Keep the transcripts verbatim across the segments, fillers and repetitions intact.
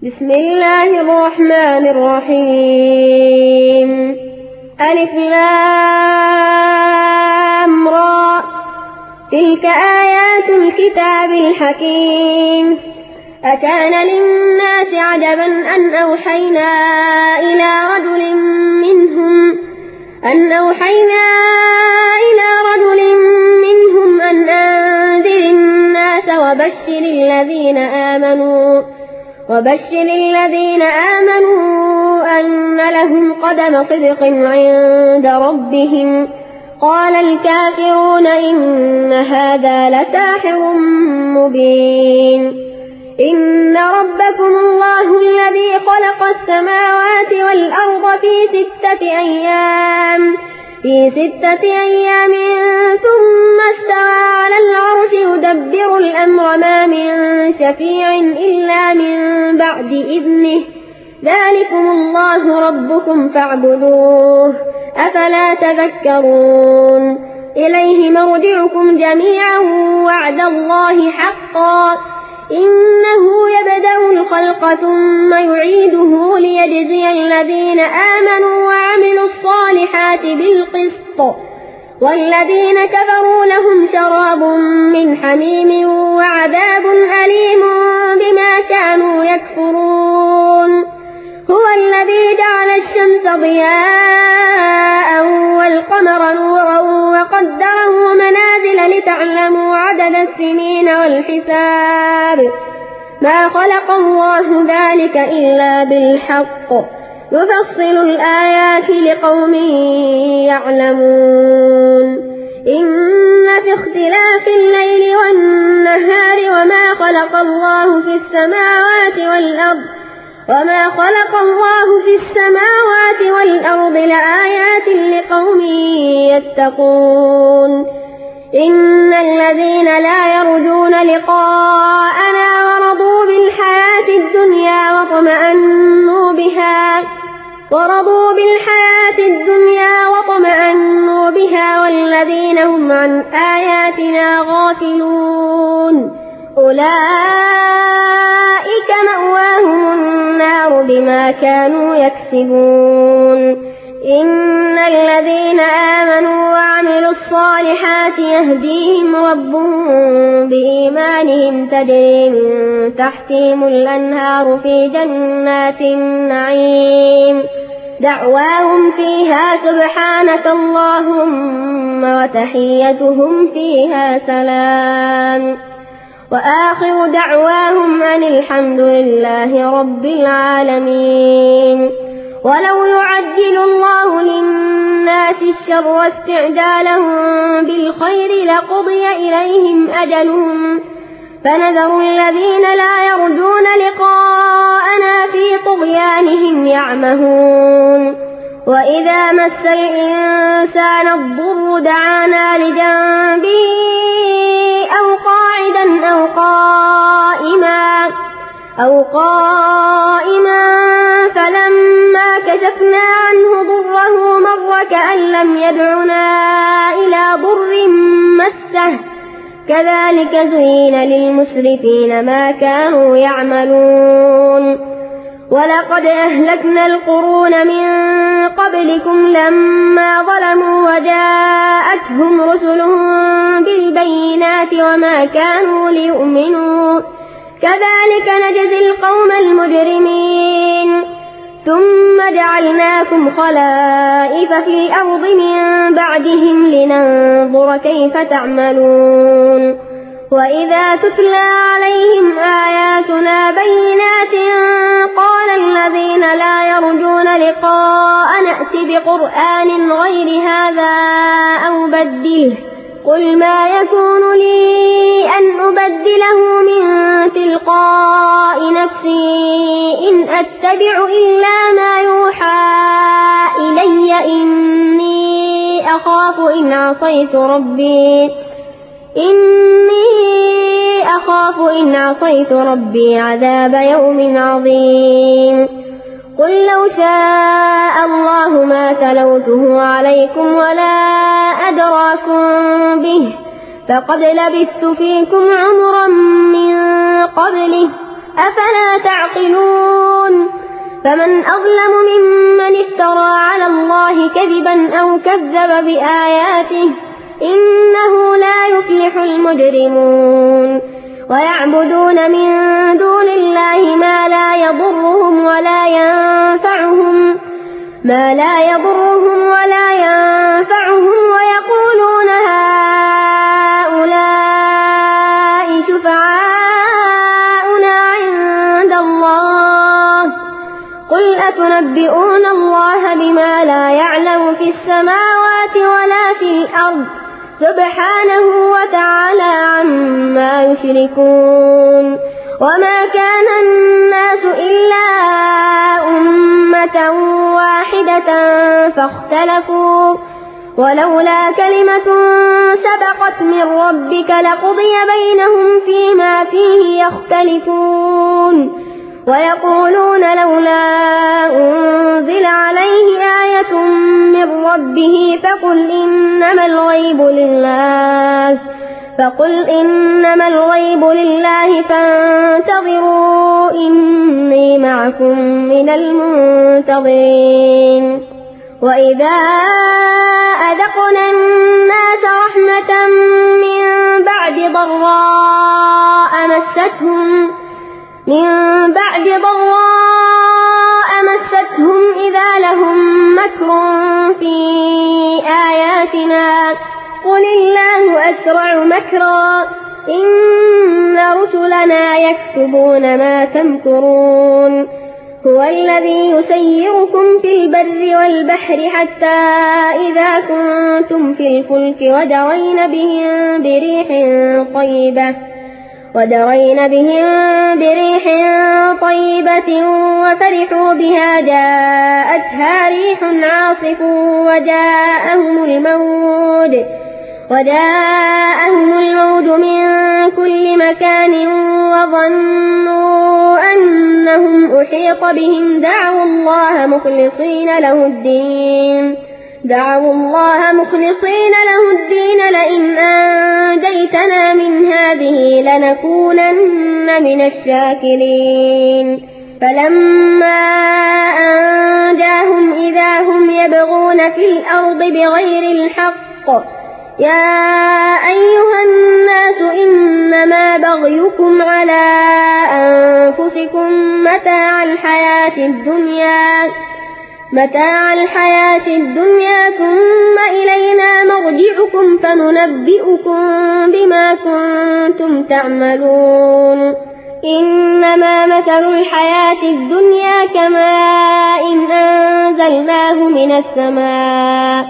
بسم الله الرحمن الرحيم. ألف لام را، تلك آيات الكتاب الحكيم. أكان للناس عجبا أن أوحينا إلى رجل منهم أن أوحينا إلى رجل منهم أن أنذر الناس وبشر الذين آمنوا وبشر الذين آمنوا أن لهم قدم صدق عند ربهم. قال الكافرون إن هذا لساحر مبين. إن ربكم الله الذي خلق السماوات والأرض في ستة أيام في ستة أيام ثم استوى على العرش يدبر الأمر ما من شفيع إلا من بعد إذنه. ذلكم الله ربكم فاعبدوه أفلا تذكرون. إليه مرجعكم جميعا وعد الله حقا إنه يبدأ الخلق ثم يعيده ليجزي الذين آمنوا وعملوا الصالحات بالقسط والذين كفروا لهم شراب من حميم وعذاب أليم بما كانوا يكفرون. هو الذي جعل الشمس ضياء والقمر نورا وقدره منازل لتعلموا عدد السنين والحساب. ما خلق الله ذلك إلا بالحق يفصل الآيات لقوم يعلمون. إن في اختلاف الليل والنهار وما خلق الله في السماوات والأرض وما خلق الله في السماوات والأرض لآيات لقوم يتقون. إن الذين لا يرجون لقاءنا ورضوا بالحياة الدنيا واطمأنوا بها ورضوا بالحياة الدنيا واطمأنوا بها والذين هم عن آياتنا غافلون أولئك مأواهم النار بما كانوا يكسبون. إن الذين آمنوا وعملوا الصالحات يهديهم ربهم بإيمانهم تجري من تحتهم الأنهار في جنات النعيم دعواهم فيها سبحانك اللهم وتحيتهم فيها سلام وآخر دعواهم أن الحمد لله رب العالمين. ولو يعجل الله للناس الشر استعجالهم بالخير لقضي إليهم أجلهم فنذر الذين لا يرجون لقاءنا في طغيانهم يعمهون. وإذا مس الإنسان الضر دعانا لجنبه أو قاعدا أو قائما أو قائما فلما كشفنا عنه ضره مر كأن لم يدعنا إلى ضر مسه كذلك زين للمسرفين ما كانوا يعملون. ولقد أهلكنا القرون من قبلكم لما ظلموا وجاءتهم رسلهم بالبينات وما كانوا ليؤمنوا كذلك نجزي القوم المجرمين. ثم جعلناكم خلائف في الأرض من بعدهم لننظر كيف تعملون. وإذا تتلى عليهم آياتنا بينات قال الذين لا يرجون لقاء نأت بقرآن غير هذا أو بدله قل ما يكون لي أن أبدله من تلقاء نفسي إن أتبع إلا ما يوحى إلي إني أخاف إن عصيت ربي إني أخاف إن عصيت ربي عذاب يوم عظيم. قل لو شاء الله ما تلوته عليكم ولا أدراكم به فقد لبثت فيكم عمرا من قبله أفلا تعقلون. فمن أظلم ممن افترى على الله كذبا أو كذب بآياته إنه لا يفلح المجرمون ويعبدون من دون الله ما لا يضرهم ولا ينفعهم ما لا يضرهم ولا ينفعهم ويقولون هؤلاء شفعاؤنا عند الله قل أتنبئون الله بما لا يعلم في السماوات ولا في الأرض سبحانه وتعالى عما يشركون وما كان الناس إلا أمة واحدة فاختلفوا ولولا كلمة سبقت من ربك لقضي بينهم فيما فيه يختلفون ويقولون لولا أنزل عليه آية من ربه فقل إنما الغيب لله فقل إنما الغيب لله فانتظروا إني معكم من المنتظرين وإذا أذقنا الناس رحمة من بعد ضراء مستهم من بعد ضراء مستهم إذا لهم مكر في آياتنا قل الله أسرع مكرا إن رسلنا يكتبون ما تمكرون هو الذي يسيركم في البر والبحر حتى إذا كنتم في الفلك ودرين بهم بريح طيبة ودرين بهم بريح طيبة وفرحوا بها جاءتها ريح عاصف وجاءهم الموج وجاءهم الموج من كل مكان وظنوا أنهم أحيط بهم دعوا الله مخلصين له الدين دعوا الله مخلصين له الدين لئن أنجيتنا من هذه لنكونن من الشاكرين فلما أنجاهم إذا هم يبغون في الأرض بغير الحق يا أيها الناس إنما بغيكم على أنفسكم متاع الحياة الدنيا متاع الحياة الدنيا ثم إلينا مرجعكم فننبئكم بما كنتم تعملون إنما مثل الحياة الدنيا كماء أنزلناه من السماء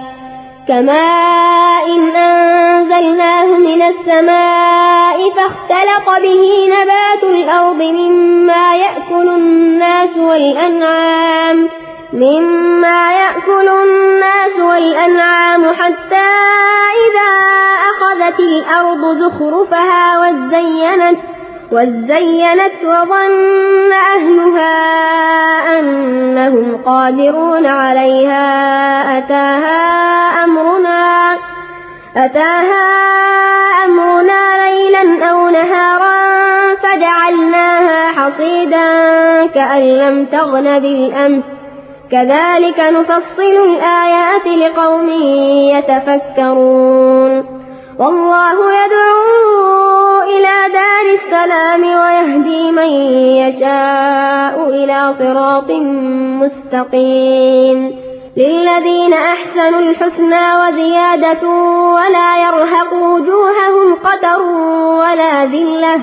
كماء أنزلناه من السماء فاختلط به نبات الأرض مما يأكل الناس والأنعام مما يأكل الناس والأنعام حتى إذا أخذت الأرض زخرفها وزينت وزينت وظن أهلها أنهم قادرون عليها أتاها أمرنا أتاها أمرنا ليلا أو نهارا فجعلناها حصيدا كأن لم تغن بالأمس كذلك نفصل الآيات لقوم يتفكرون والله يدعو إلى دار السلام ويهدي من يشاء إلى صراط مستقيم للذين أحسنوا الحسنى وزيادة ولا يرهق وجوههم قتر ولا ذلة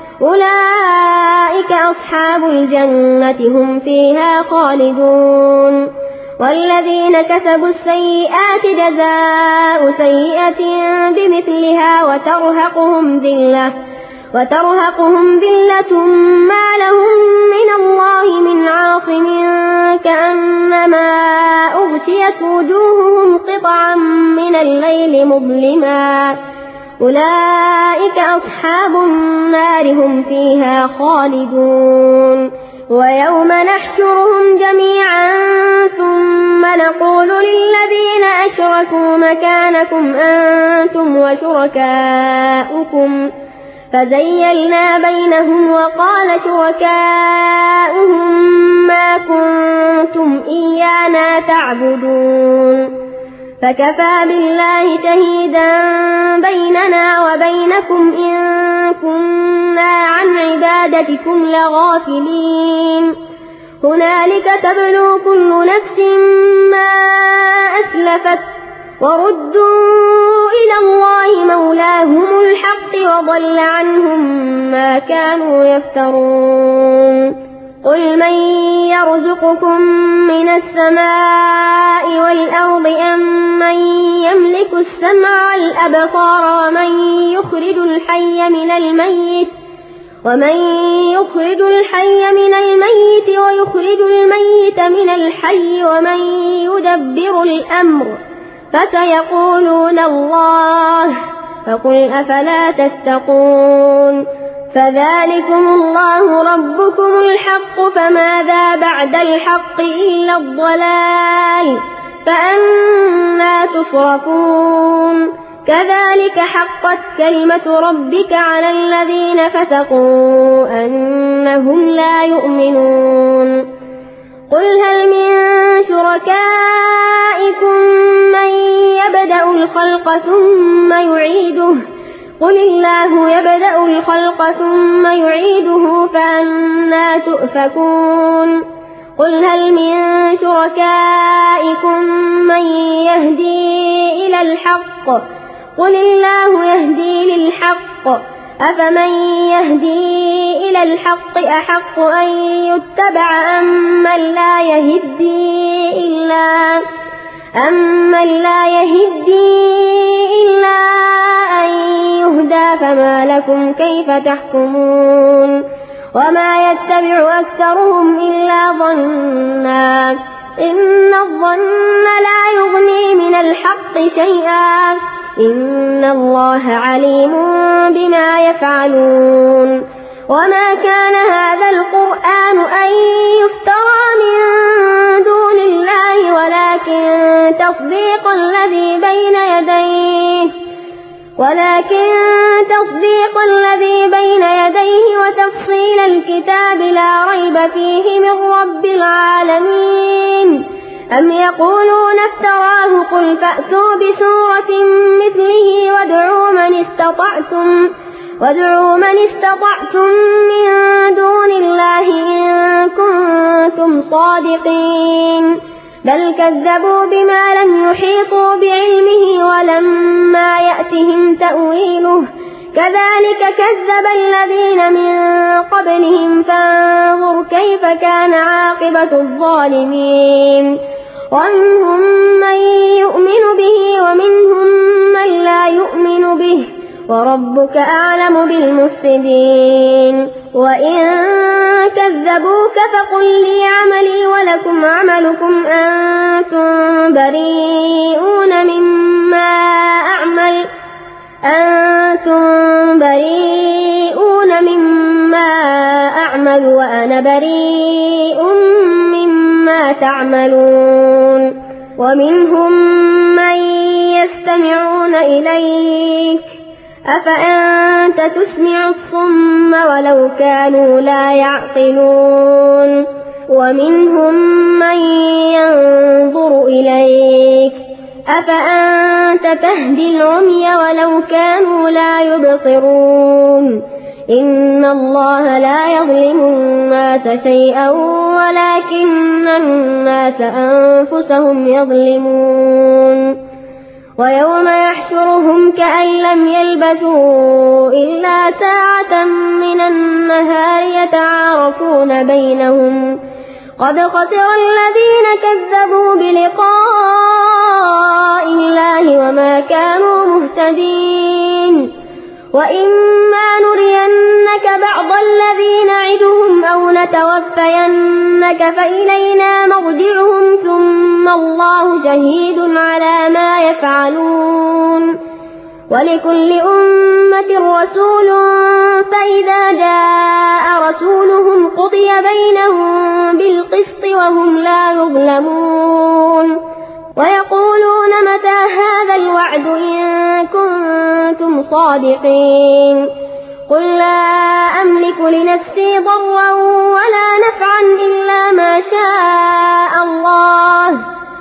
أولئك أصحاب الجنة هم فيها خالدون والذين كسبوا السيئات جزاء سيئة بمثلها وترهقهم ذلة وترهقهم ذلة ما لهم من الله من عاصم كأنما أغشيت وجوههم قطعا من الليل مظلما أولئك أصحاب النار هم فيها خالدون ويوم نحشرهم جميعا ثم نقول للذين أشركوا مكانكم أنتم وشركاؤكم فزيلنا بينهم وقال شركاؤهم ما كنتم ما تعبدون فكفى بالله شهيدا بيننا وبينكم إن كنا عن عبادتكم لغافلين هنالك تبلو كل نفس ما أسلفت وردوا إلى الله مولاهم الحق وضل عنهم ما كانوا يفترون قل من يرزقكم من السماء والأرض أم من يملك السمع والأبصار ومن يخرج الحي من الميت ومن يخرج الحي من الميت ويخرج الميت من الحي ومن يدبر الأمر فسيقولون الله فقل أفلا تتقون فذلكم الله ربكم الحق فماذا بعد الحق إلا الضلال فأنى تصرفون كذلك حقت كلمة ربك على الذين فسقوا أنهم لا يؤمنون قل هل من شركائكم من يبدأ الخلق ثم يعيده قل الله يبدأ الخلق ثم يعيده فأنى تؤفكون قل هل من شركائكم من يهدي إلى الحق قل الله يهدي للحق أفمن يهدي إلى الحق أحق أن يتبع أمن لا يهدي إلا أمن لا يهدي إلا أن يهدى فما لكم كيف تحكمون وما يتبع أكثرهم إلا ظنا إن الظن لا يغني من الحق شيئا إن الله عليم بما يفعلون وما كان هذا القرآن أن يفترى من دون الله ولكن تصديق الذي بين يديه ولكن تصديق الذي بين يديه وتفصيل الكتاب لا ريب فيه من رب العالمين أم يقولون افتراه قل فأتوا بسورة مثله وادعوا من استطعتم وادعوا من استطعتم من دون الله إن كنتم صادقين بل كذبوا بما لم يحيطوا بعلمه ولما يأتهم تأويله كذلك كذب الذين من قبلهم فانظر كيف كان عاقبة الظالمين ومنهم من يؤمن به ومنهم من لا يؤمن به وربك أعلم بالمفسدين وإن كذبوك فقل لي عملي ولكم عملكم أنتم بريئون مما أعمل أنتم بريئون مما أعمل وأنا بريء مما تعملون ومنهم من يستمعون إليك أفأنت تسمع الصم ولو كانوا لا يعقلون ومنهم من ينظر إليك أفأنت تهدي العمي ولو كانوا لا يبصرون إن الله لا يظلم الناس شيئا ولكن الناس أنفسهم يظلمون ويوم يحشرهم كأن لم يلبثوا إلا ساعة من النهار يتعارفون بينهم قد خسر الذين كذبوا بلقاء الله وما كانوا مهتدين وإما نرينك بعض الذي نعدهم أو نتوفينك فإلينا مرجعهم ثم الله شهيد على ما يفعلون ولكل أمة رسول فإذا جاء رسولهم قضي بينهم بالقسط وهم لا يظلمون ويقولون متى هذا الوعد إن كنتم صادقين قل لا أملك لنفسي ضرا ولا نفعا إلا ما شاء الله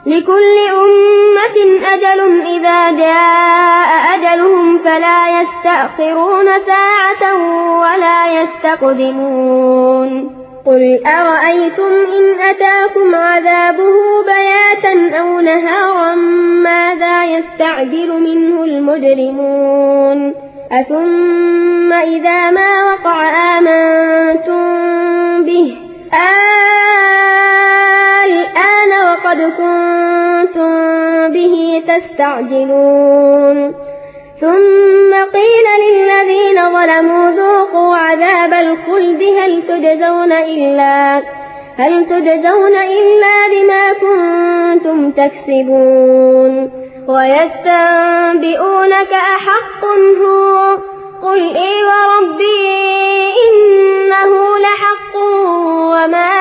لكل أمة أجل إذا جاء أجلهم فلا يستأخرون ساعة ولا يستقدمون قل أرأيتم إن أتاكم عذابه بياتا أو نهارا ماذا يستعجل منه المجرمون أثم إذا ما وقع آمنتم به الآن وقد كنتم به تستعجلون ثم قيل للذين ظلموا ذوقوا عذاب الخلد هل تجزون إلا هل تجزون إلا بما كنتم تكسبون ويستنبئونك أحق هو قل إي وربي إنه لحق وما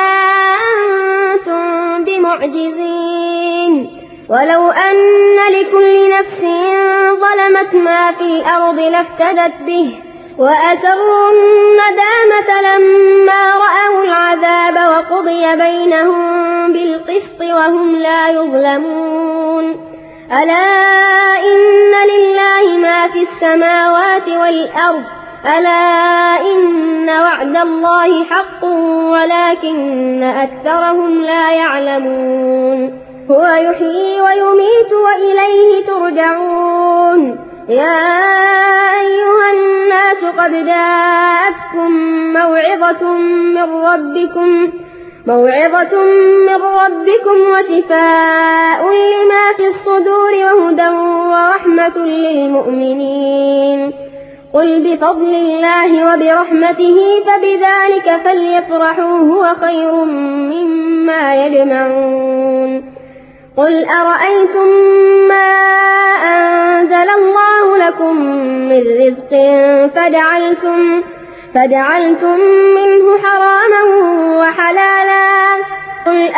أنتم بمعجزين ولو أن لكل نفس ظلمت ما في الأرض لافتدت به وأسروا الندامة لما رأوا العذاب وقضي بينهم بالقسط وهم لا يظلمون ألا إن لله ما في السماوات والأرض ألا إن وعد الله حق ولكن أكثرهم لا يعلمون هو يحيي ويميت وإليه ترجعون يا أيها الناس قد جاءتكم موعظة من ربكم موعظة من ربكم وشفاء لما في الصدور وهدى ورحمة للمؤمنين قل بفضل الله وبرحمته فبذلك فليفرحوا هو خير مما يجمعون قل أرأيتم ما أنزل الله لكم من رزق فجعلتم فجعلتم منه حراما وحلالا قل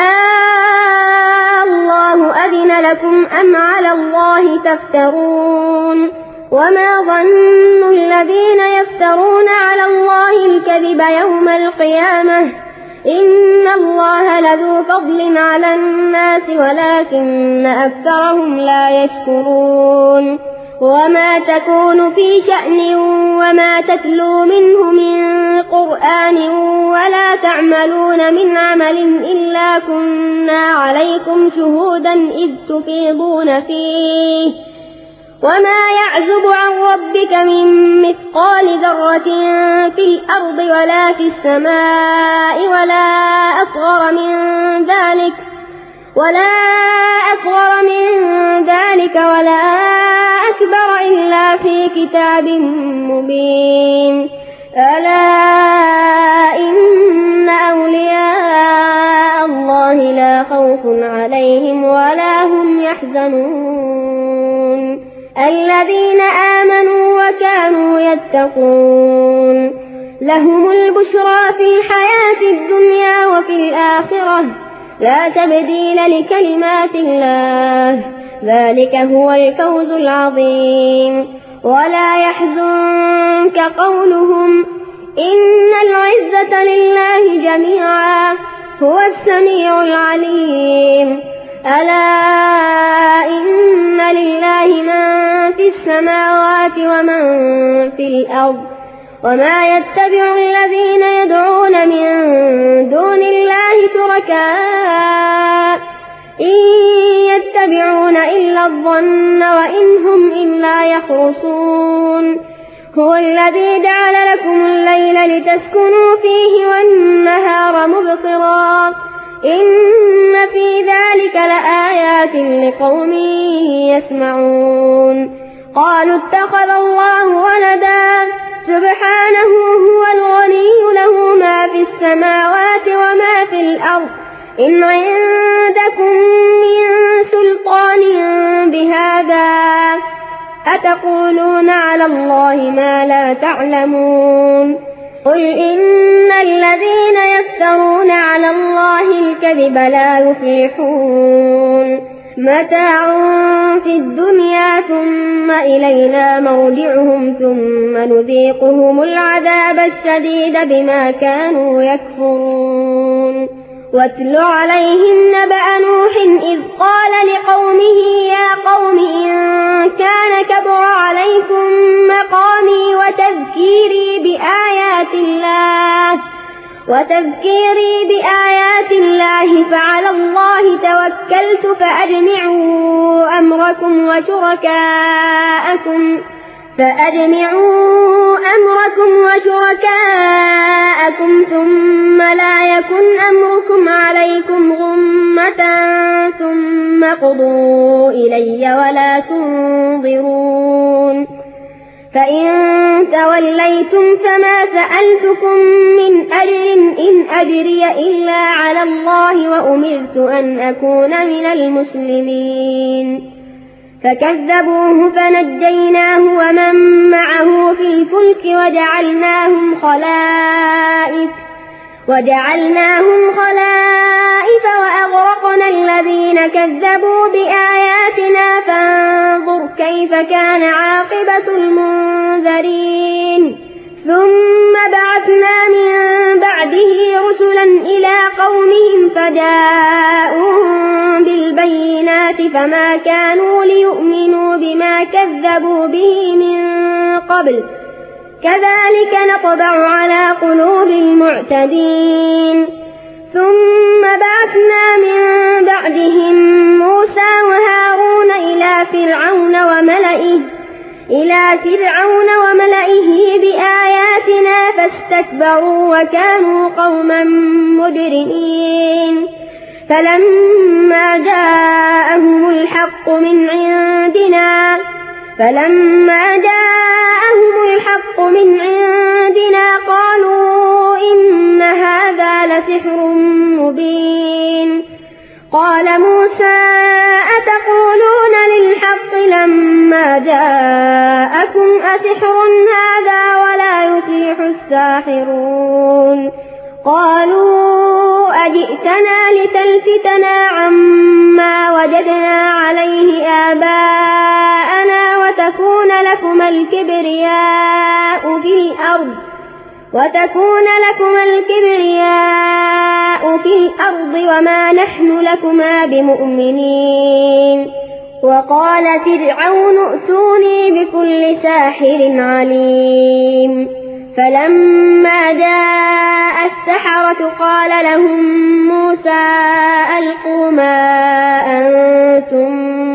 آه الله أذن لكم أم على الله تفترون وما ظن الذين يفترون على الله الكذب يوم القيامة إن الله لذو فضل على الناس ولكن أكثرهم لا يشكرون وما تكون في شأن وما تتلو منه من قرآن ولا تعملون من عمل إلا كنا عليكم شهودا إذ تفيضون فيه وما يعزب عن ربك من مثقال ذرة في الأرض ولا في السماء ولا أصغر من ذلك ولا أصغر من ذلك ولا أكبر إلا في كتاب مبين ألا إن أولياء الله لا خوف عليهم ولا هم يحزنون الذين آمنوا وكانوا يتقون لهم البشرى في الحياة الدنيا وفي الآخرة لا تبديل لكلمات الله ذلك هو الفوز العظيم ولا يحزنك قولهم إن العزة لله جميعا هو السميع العليم ألا إن لله من في السماوات ومن في الأرض وما يتبع الذين يدعون من دون الله شركاء إن يتبعون إلا الظن وإن هم إلا يخرصون هو الذي جعل لكم الليل لتسكنوا فيه والنهار مبصرا إن في ذلك لآيات لقوم يسمعون قالوا اتخذ الله ولدا سبحانه هو الغني له ما في السماوات وما في الأرض إن عندكم من سلطان بهذا أتقولون على الله ما لا تعلمون قل إن الذين يفترون على الله الكذب لا يفلحون متاع في الدنيا ثم إلينا مرجعهم ثم نذيقهم العذاب الشديد بما كانوا يكفرون واتل عليهم نبأ نوح إذ قال لقومه يا قوم إن كان كبر عليكم مقامي وتذكيري بآيات الله وتذكيري بآيات الله فعلى الله توكلت فأجمعوا أمركم وشركاءكم فأجمعوا أمركم وشركاءكم ثم لا يكن أمركم عليكم غمة ثم قضوا إلي ولا تنظرون فإن توليتم فما سألتكم من أجر إن أجري إلا على الله وأمرت أن أكون من المسلمين فكذبوه فنجيناه ومن معه في الفلك وجعلناهم خلائف وجعلناهم خلائف وأغرقنا الذين كذبوا بآياتنا فانظر كيف كان عاقبة المنذرين ثم بعثنا من بعده رسلا إلى قومهم فجاءوهم بالبينات فما كانوا ليؤمنوا بما كذبوا به من قبل كذلك نطبع على قلوب المعتدين ثم بعثنا من بعدهم موسى وهارون إلى فرعون وملئه إلى فرعون وملئه بآياتنا فاستكبروا وكانوا قوما مجرمين فلما جاءهم الحق من عندنا فلما جاءهم الحق من عندنا قالوا إن هذا لسحر مبين قال موسى أتقولون للحق لما جاءكم أسحر هذا ولا يفلح الساحرون قالوا أجئتنا لتلفتنا عما وجدنا عليه آباءنا وتكون لكما الكبرياء في الأرض وتكون لكما الكبرياء في الأرض وما نحن لكما بمؤمنين وقال فرعون ائتوني بكل ساحر عليم فلما جاء السحرة قال لهم موسى ألقوا ما أنتم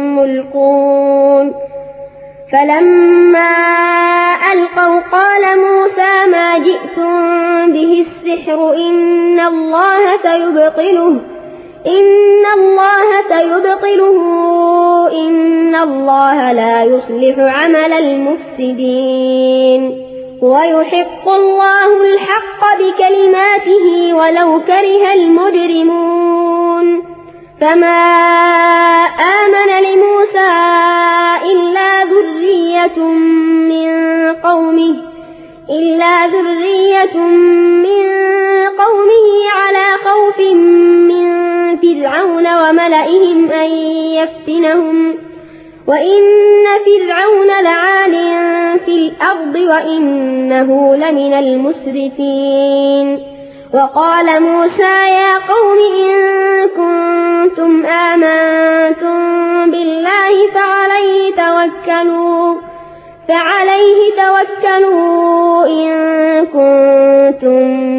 ملقون فلما ألقوا قال موسى ما جئتم به السحر إن الله سيبطله إن الله سيبطله إن الله لا يصلح عمل المفسدين ويحق الله الحق بكلماته ولو كره المجرمون فما آمن لموسى إلا ذرية من قومه إلا ذرية من قومه على خوف من فرعون وملئهم أن يفتنهم وإن فرعون لعال في الأرض وإنه لمن المسرفين وقال موسى يا قوم إن كنتم آمنتم بالله فعليه توكلوا فعليه توكلوا إن كنتم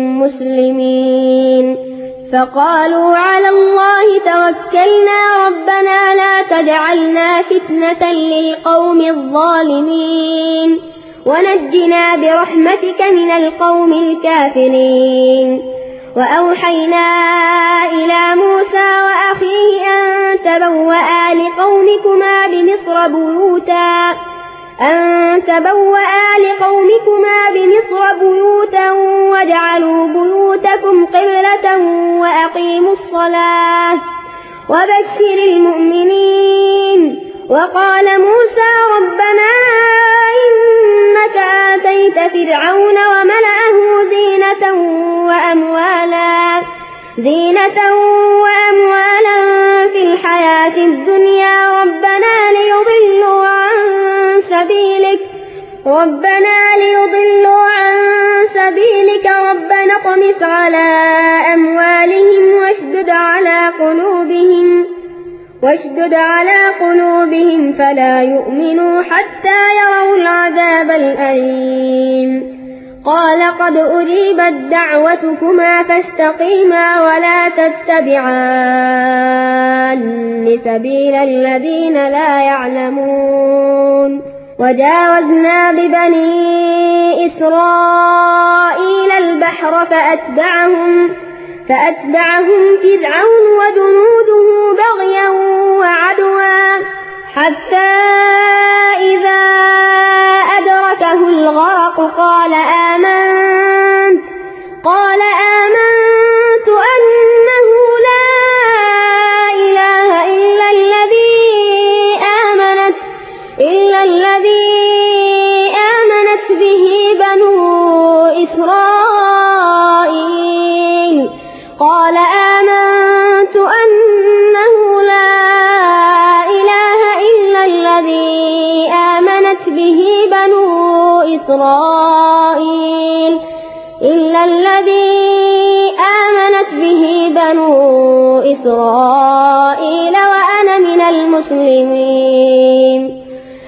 مسلمين فقالوا على الله توكلنا ربنا لا تجعلنا فتنة للقوم الظالمين ونجنا برحمتك من القوم الكافرين وأوحينا إلى موسى وأخيه أن تبوأ لقومكما بمصر بيوتا أن تبوأ لقومكما بمصر بيوتا واجعلوا بيوتكم قبلة وأقيموا الصلاة وبشر المؤمنين وقال موسى ربنا إنك آتيت فرعون وملأه زينة وأموالا زينة وأموالا في الحياة الدنيا ربنا ليضلوا عن سبيلك ربنا ليضلوا عن سبيلك ربنا اطمس على أموالهم واشدد على قلوبهم واشدد على قلوبهم فلا يؤمنوا حتى يروا العذاب الأليم قال قد أجيبت دعوتكما فاستقيما ولا تتبعان سبيل الذين لا يعلمون وجاوزنا ببني إسرائيل البحر فأتبعهم فأتبعهم فرعون وجنوده بغيا وعدوا حتى إذا أدركه الغرق قال آمنت قال آمنت أنه لا إله إلا الذي آمنت إلا الذي آمنت به بنو إسرائيل قال آمنت أنه لا إله إلا الذي آمنت به بنو إسرائيل إلا الذي آمنت به بنو إسرائيل وأنا من المسلمين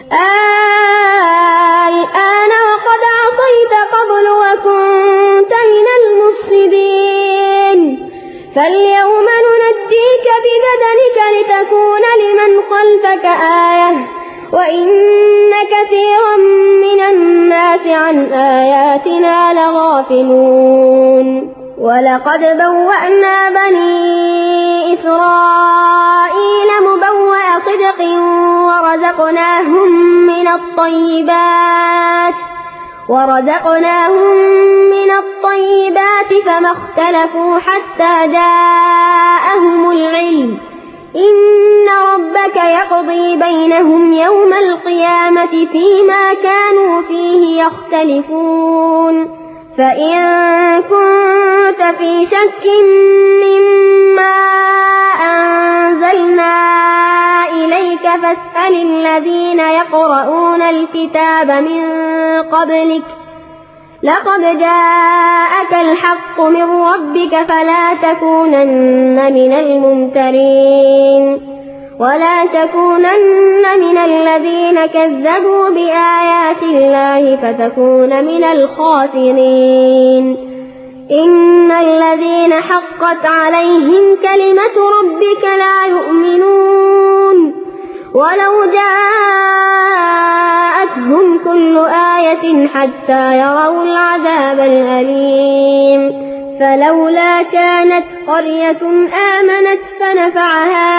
الآن وقد عصيت قبل وكنت من المفسدين فاليوم ننجيك ببدنك لتكون لمن خلفك آية وإن كثيرا من الناس عن آياتنا لغافلون ولقد بوأنا بني إسرائيل مبوأ صدق ورزقناهم من الطيبات ورزقناهم من الطيبات فما اختلفوا حتى جاءهم العلم إن ربك يقضي بينهم يوم القيامة فيما كانوا فيه يختلفون فإن كنت في شك مما أنزلنا إليك فاسأل الذين يقرؤون الكتاب من قبلك لقد جاءك الحق من ربك فلا تكونن من الممترين ولا تكونن من الذين كذبوا بآيات الله فتكون من الخاسرين إن الذين حقت عليهم كلمة ربك لا يؤمنون ولو جاءتهم كل آية حتى يروا العذاب الأليم فلولا كانت قرية آمنت فنفعها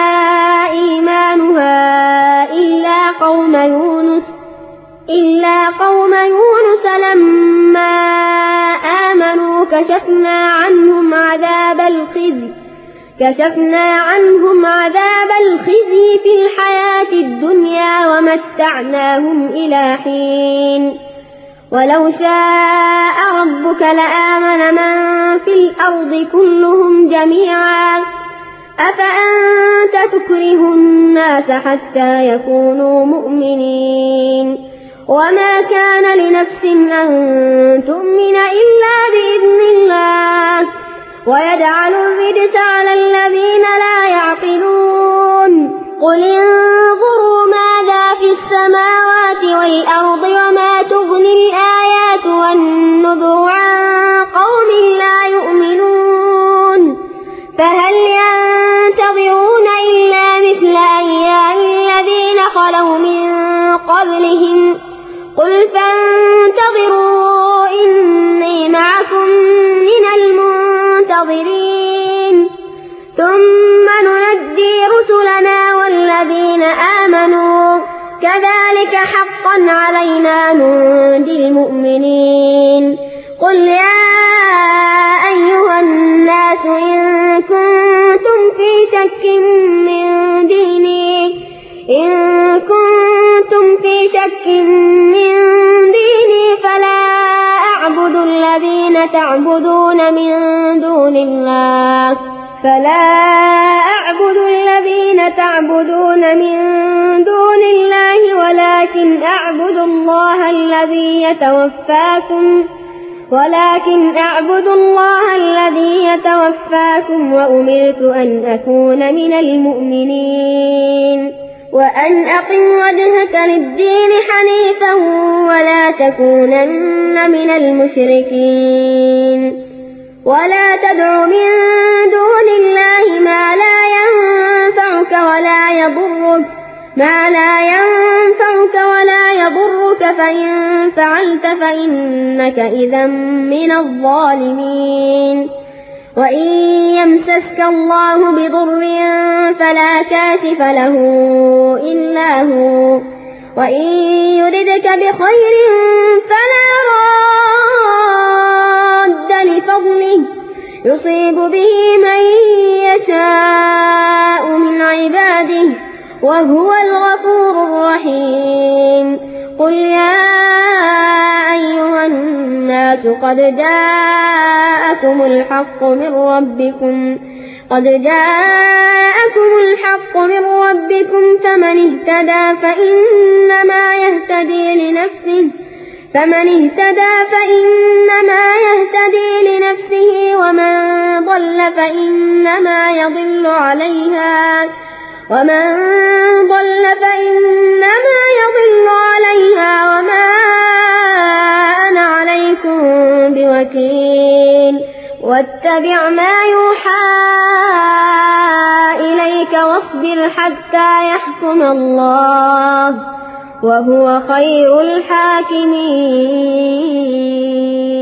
إيمانها إلا قوم يونس إلا قوم يونس لما آمنوا كشفنا عنهم عذاب الخزي كشفنا عنهم عذاب الخزي في الحياة الدنيا ومتعناهم إلى حين ولو شاء ربك لآمن من في الأرض كلهم جميعا أفأنت تكره الناس حتى يكونوا مؤمنين وما كان لنفس أن تؤمن إلا بإذن الله ويجعل الرجس على الذين لا يعقلون قل انظروا ماذا في السماوات والأرض وما تغني الآيات والنذر عن قوم لا يؤمنون فهل ينتظرون إلا مثل أيام الذين خلوا من قبلهم قل فانتظروا إني معكم من المنتظرين ثم ننجي رسلنا والذين آمنوا كذلك حقا علينا ننجي المؤمنين قل يا أيها الناس إن كنتم في شك من ديني إن كنتم في شك من ديني فلا أعبد الذين تعبدون من دون الله فلا أعبد الذين تعبدون من دون الله ولكن أعبد الله الذي يتوفاكم ولكن أعبدوا الله الذي يتوفاكم وأمرت أن أكون من المؤمنين وأن أقم وجهك للدين حنيفا ولا تكونن من المشركين ولا تدع من دون الله ما لا ينفعك ولا يضرك ما لا ينفعك ولا يضرك فإن فعلت فإنك إذا من الظالمين وإن يمسسك الله بضر فلا كاشف له إلا هو وإن يردك بخير فلا راد لفضله يصيب به من يشاء من عباده وهو الغفور الرحيم قل يا أيها الناس قد جاءكم الحق من ربكم قد جاءكم الحق من ربكم فمن اهتدى فإنما يهتدي لنفسه فمن اهتدى فإنما يهتدي لنفسه ومن ضل فإنما يضل عليها ومن ضل فإنما يضل عليها وما أنا عليكم بوكيل واتبع ما يوحى إليك واصبر حتى يحكم الله وهو خير الحاكمين.